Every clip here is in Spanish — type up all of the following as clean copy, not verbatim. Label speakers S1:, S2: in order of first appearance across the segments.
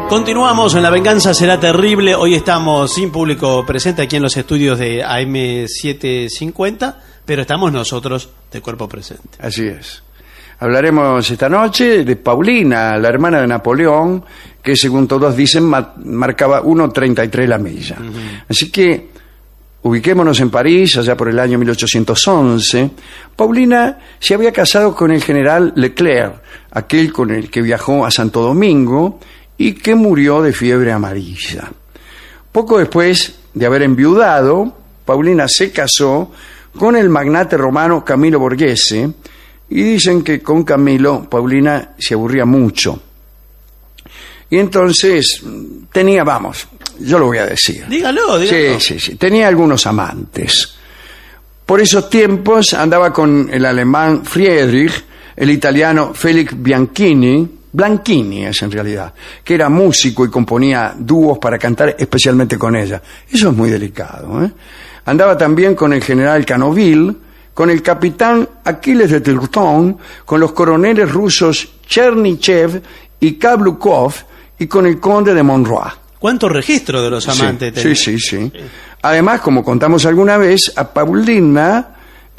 S1: Continuamos en La Venganza Será Terrible. Hoy estamos sin público presente aquí en los estudios de AM750, pero estamos nosotros de cuerpo presente.
S2: Así es. Hablaremos esta noche de Paulina, la hermana de Napoleón, que según todos dicen marcaba 1.33 la milla. Así que ubiquémonos en París, allá por el año 1811. Paulina se había casado con el general Leclerc, aquel con el que viajó a Santo Domingo y que murió de fiebre amarilla. Poco después de haber enviudado, Paulina se casó con el magnate romano Camilo Borghese, y dicen que con Camilo Paulina se aburría mucho. Y entonces tenía, yo lo voy a decir.
S1: Dígalo.
S2: Sí. Tenía algunos amantes. Por esos tiempos andaba con el alemán Friedrich, el italiano Félix Blanchini es en realidad, que era músico y componía dúos para cantar especialmente con ella. Eso es muy delicado, ¿eh? Andaba también con el general Canoville, con el capitán Aquiles de Tourton, con los coroneles rusos Chernichev y Kablukov y con el conde de Monroy.
S1: ¿Cuánto registro de los amantes tenía?
S2: Sí. Además, como contamos alguna vez, a Paulina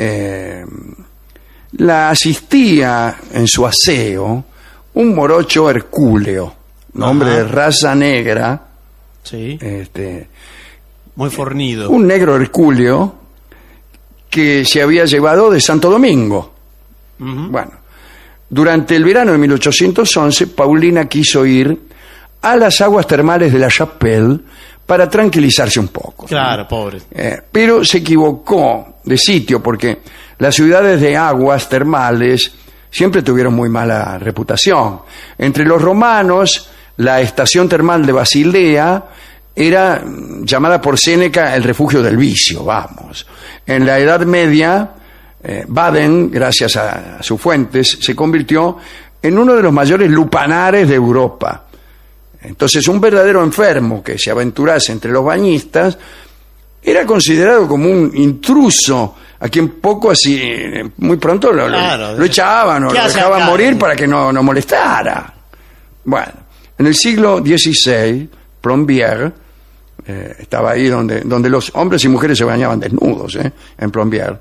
S2: la asistía en su aseo un morocho hercúleo, hombre de raza negra.
S1: Sí. Muy fornido.
S2: Un negro hercúleo que se había llevado de Santo Domingo. Bueno, durante el verano de 1811, Paulina quiso ir a las aguas termales de La Chapelle para tranquilizarse un poco.
S1: Claro, ¿no? Pobre.
S2: Pero se equivocó de sitio porque las ciudades de aguas termales siempre tuvieron muy mala reputación. Entre los romanos, la estación termal de Basilea era llamada por Séneca el refugio del vicio, En la Edad Media, Baden, gracias a sus fuentes, se convirtió en uno de los mayores lupanares de Europa. Entonces, un verdadero enfermo que se aventurase entre los bañistas era considerado como un intruso a quien poco así, muy pronto lo echaban o lo dejaban morir para que no molestara. Bueno, en el siglo XVI, Plombières, estaba ahí donde los hombres y mujeres se bañaban desnudos, en Plombières.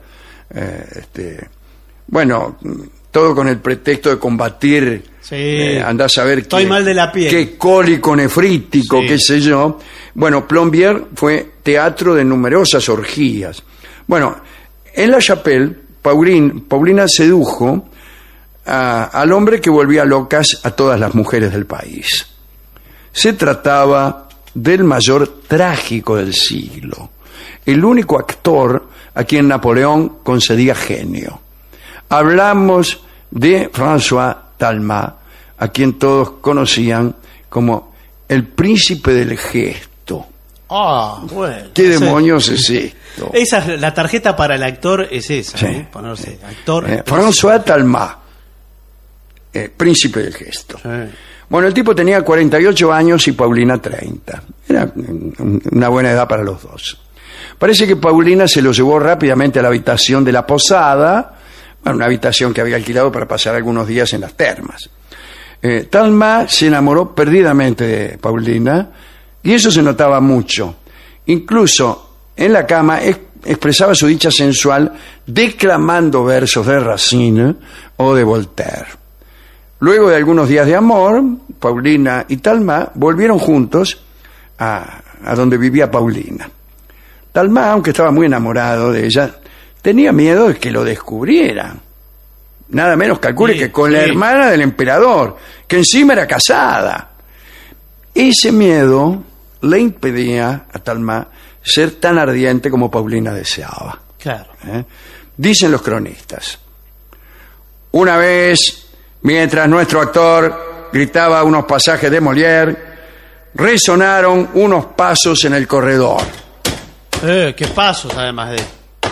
S2: Bueno, todo con el pretexto de combatir, andá a saber
S1: Estoy mal de la piel.
S2: Qué cólico nefrítico, qué sé yo. Bueno, Plombières fue teatro de numerosas orgías. Bueno, en La Chapelle, Paulina sedujo al hombre que volvía locas a todas las mujeres del país. Se trataba del mayor trágico del siglo, el único actor a quien Napoleón concedía genio. Hablamos de François Talma, a quien todos conocían como el príncipe del gesto.
S1: Bueno.
S2: ¿Qué demonios es esto?
S1: La tarjeta para el actor es esa, ponerse actor.
S2: François Talma, príncipe del gesto.
S1: Sí.
S2: Bueno, el tipo tenía 48 años y Paulina 30. Era una buena edad para los dos. Parece que Paulina se lo llevó rápidamente a la habitación de la posada, una habitación que había alquilado para pasar algunos días en las termas. Talma se enamoró perdidamente de Paulina y eso se notaba mucho. Incluso en la cama expresaba su dicha sensual declamando versos de Racine o de Voltaire. Luego de algunos días de amor, Paulina y Talma volvieron juntos a donde vivía Paulina. Talma, aunque estaba muy enamorado de ella, tenía miedo de que lo descubrieran. Nada menos calcule que con la hermana del emperador, que encima era casada. Ese miedo le impedía a Talma ser tan ardiente como Paulina deseaba.
S1: Claro.
S2: Dicen los cronistas: una vez, mientras nuestro actor gritaba unos pasajes de Molière, resonaron unos pasos en el corredor.
S1: ¿Qué pasos, además de...?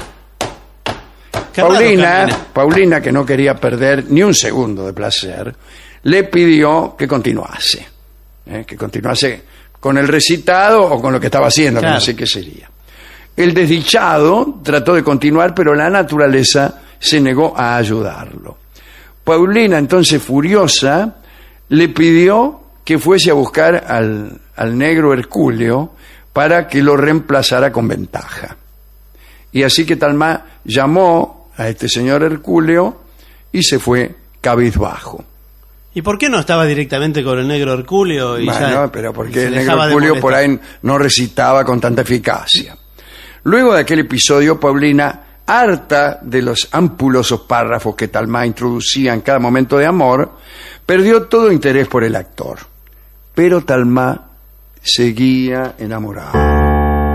S2: Paulina, que no quería perder ni un segundo de placer, le pidió que continuase. Que continuase con el recitado o con lo que estaba haciendo, claro, que no sé qué sería. El desdichado trató de continuar, pero la naturaleza se negó a ayudarlo. Paulina, entonces furiosa, le pidió que fuese a buscar al negro Herculeo para que lo reemplazara con ventaja. Y así que Talma llamó a este señor Herculeo y se fue cabizbajo.
S1: ¿Y por qué no estaba directamente con el negro Herculeo? Y
S2: bueno, pero porque el negro Herculeo por ahí no recitaba con tanta eficacia. Luego de aquel episodio, Paulina, harta de los ampulosos párrafos que Talma introducía en cada momento de amor, perdió todo interés por el actor. Pero Talma seguía enamorada.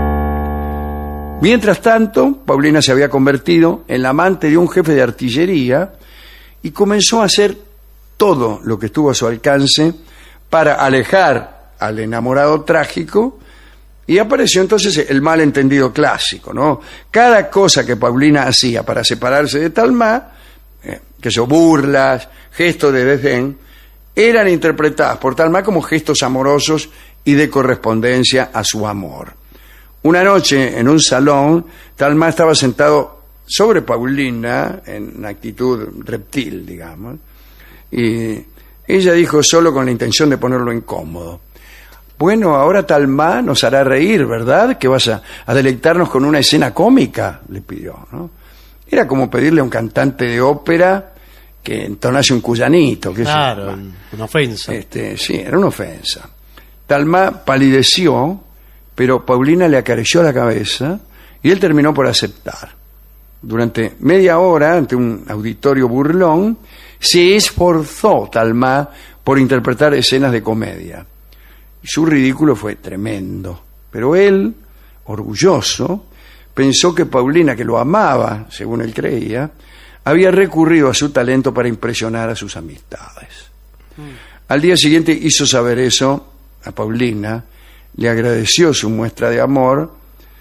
S2: Mientras tanto, Paulina se había convertido en la amante de un jefe de artillería y comenzó a hacer todo lo que estuvo a su alcance para alejar al enamorado trágico, y apareció entonces el malentendido clásico, ¿no? Cada cosa que Paulina hacía para separarse de Talma, que son burlas, gestos de desdén, eran interpretadas por Talma como gestos amorosos y de correspondencia a su amor. Una noche, en un salón, Talma estaba sentado sobre Paulina, en actitud reptil, digamos, y ella dijo, solo con la intención de ponerlo incómodo: bueno, ahora Talma nos hará reír, ¿verdad? ¿Que vas a deleitarnos con una escena cómica? Le pidió, ¿no? Era como pedirle a un cantante de ópera que entonase un cuyanito.
S1: Claro, una ofensa.
S2: Sí, era una ofensa. Talma palideció, pero Paulina le acarició la cabeza y él terminó por aceptar. Durante media hora, ante un auditorio burlón, se esforzó Talma por interpretar escenas de comedia. Su ridículo fue tremendo, pero él, orgulloso, pensó que Paulina, que lo amaba, según él creía, había recurrido a su talento para impresionar a sus amistades. Al día siguiente hizo saber eso a Paulina, le agradeció su muestra de amor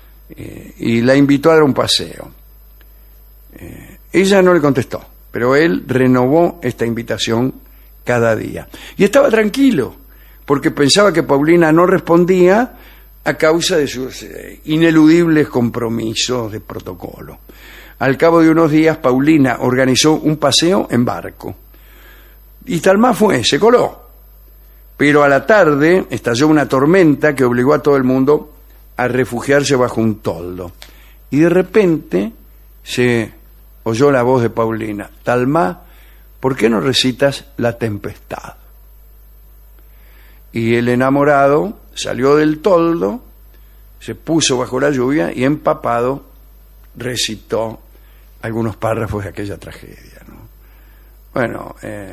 S2: y la invitó a dar un paseo. Ella no le contestó, pero él renovó esta invitación cada día. Y estaba tranquilo, porque pensaba que Paulina no respondía a causa de sus ineludibles compromisos de protocolo. Al cabo de unos días, Paulina organizó un paseo en barco. Y Talma se coló. Pero a la tarde estalló una tormenta que obligó a todo el mundo a refugiarse bajo un toldo. Y de repente se oyó la voz de Paulina: Talma, ¿por qué no recitas La Tempestad? Y el enamorado salió del toldo, se puso bajo la lluvia y empapado recitó algunos párrafos de aquella tragedia, ¿no? Bueno,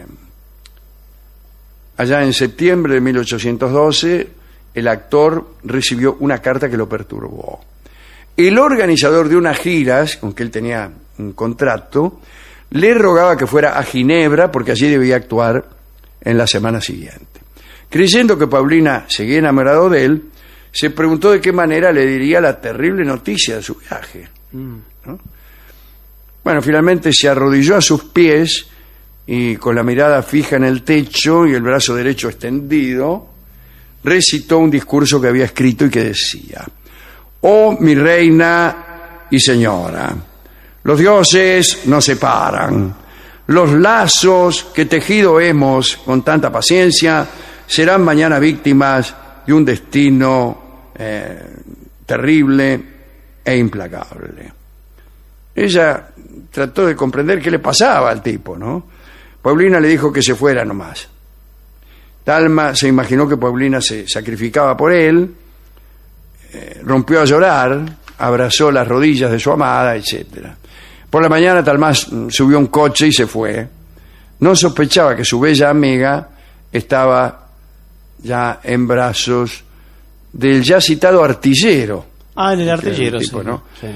S2: allá en septiembre de 1812, el actor recibió una carta que lo perturbó. El organizador de unas giras, con que él tenía un contrato, le rogaba que fuera a Ginebra porque allí debía actuar en la semana siguiente. Creyendo que Paulina seguía enamorado de él, se preguntó de qué manera le diría la terrible noticia de su viaje, ¿no? Bueno, finalmente se arrodilló a sus pies y, con la mirada fija en el techo y el brazo derecho extendido, recitó un discurso que había escrito y que decía: «Oh, mi reina y señora, los dioses nos separan. Los lazos que tejido hemos con tanta paciencia serán mañana víctimas de un destino terrible e implacable». Ella trató de comprender qué le pasaba al tipo, ¿no? Paulina le dijo que se fuera nomás. Talma se imaginó que Paulina se sacrificaba por él, rompió a llorar, abrazó las rodillas de su amada, etc. Por la mañana Talma subió a un coche y se fue. No sospechaba que su bella amiga estaba ya en brazos del ya citado artillero.
S1: Ah, el artillero,
S2: tipo,
S1: sí.
S2: ¿no?
S1: Sí.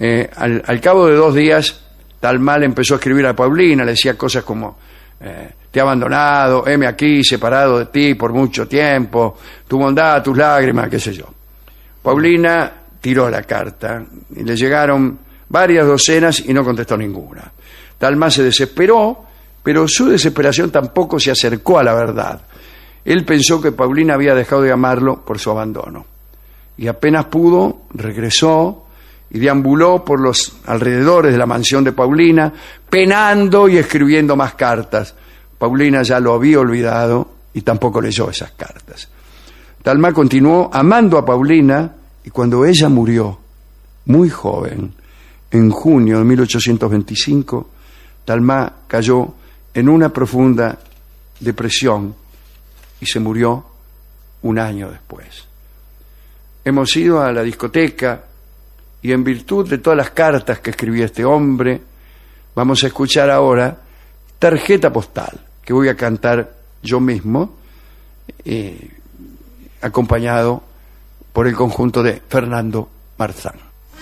S2: Al cabo de 2 días, Talma le empezó a escribir a Paulina, le decía cosas como: te he abandonado, heme aquí, separado de ti por mucho tiempo, tu bondad, tus lágrimas, qué sé yo. Paulina tiró la carta y le llegaron varias docenas y no contestó ninguna. Talma se desesperó, pero su desesperación tampoco se acercó a la verdad. Él pensó que Paulina había dejado de amarlo por su abandono. Y apenas pudo, regresó y deambuló por los alrededores de la mansión de Paulina, penando y escribiendo más cartas. Paulina ya lo había olvidado y tampoco leyó esas cartas. Talma continuó amando a Paulina y cuando ella murió, muy joven, en junio de 1825, Talma cayó en una profunda depresión y se murió un año después. Hemos ido a la discoteca y en virtud de todas las cartas que escribía este hombre, vamos a escuchar ahora Tarjeta Postal, que voy a cantar yo mismo, acompañado por el conjunto de Fernando Marzán.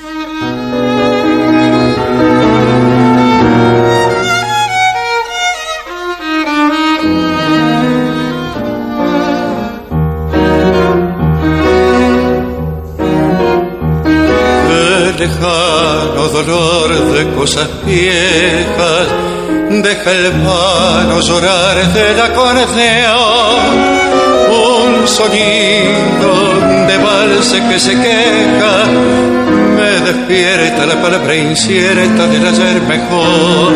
S3: Lejano dolor de cosas viejas, deja el vano llorar del acordeón, un sonido de valse que se queja, me despierta la palabra incierta del ayer mejor,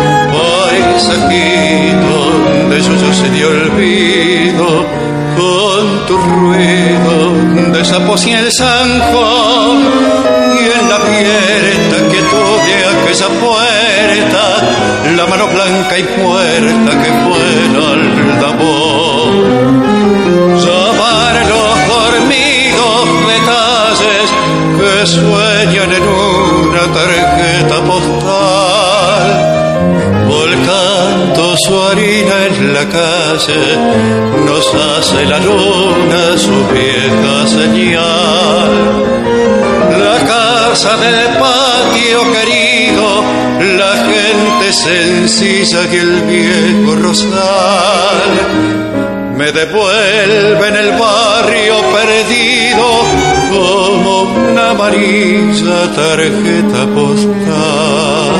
S3: paisajito de suyo y olvido, con tu ruido de sapos y el zanjón, y en la abierta quietud de aquella puerta, la mano blanca y muerta que fue el aldabón. Llamar los dormidos detalles que sueñan en una tarjeta postal, volcando su harina en la calle, nos hace la luna su vieja señal. La casa del patio querido, la gente sencilla y el viejo rosal, me devuelven el barrio perdido como una amarilla tarjeta postal.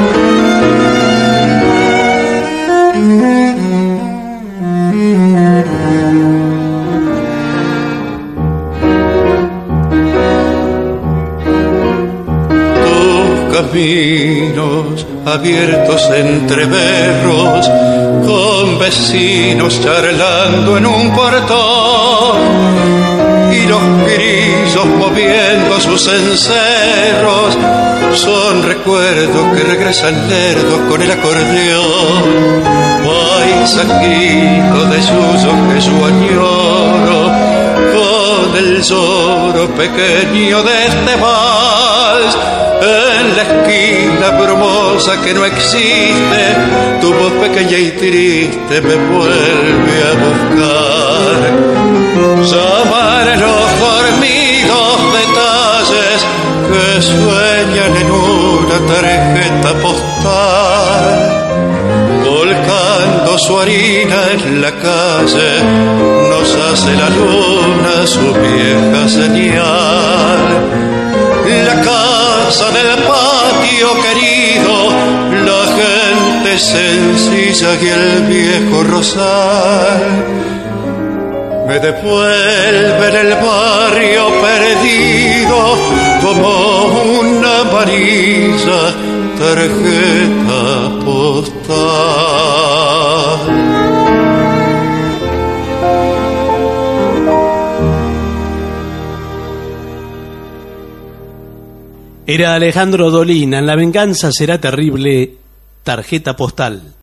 S3: Caminos abiertos entre berros, con vecinos charlando en un portón, y los grillos moviendo sus encerros, son recuerdos que regresan lerdos con el acordeón. Paisajito de suyo que su añoro, con el lloro pequeño de este vals, en la esquina brumosa que no existe, tu voz pequeña y triste me vuelve a buscar. Llamar a los dormidos detalles que sueñan en una tarjeta postal, volcando su harina en la calle, nos hace la luna su vieja señal. La casa del patio querido, la gente sencilla y el viejo rosal, me devuelven el barrio perdido como una amarilla tarjeta postal.
S1: Era Alejandro Dolina en La venganza será terrible, Tarjeta Postal.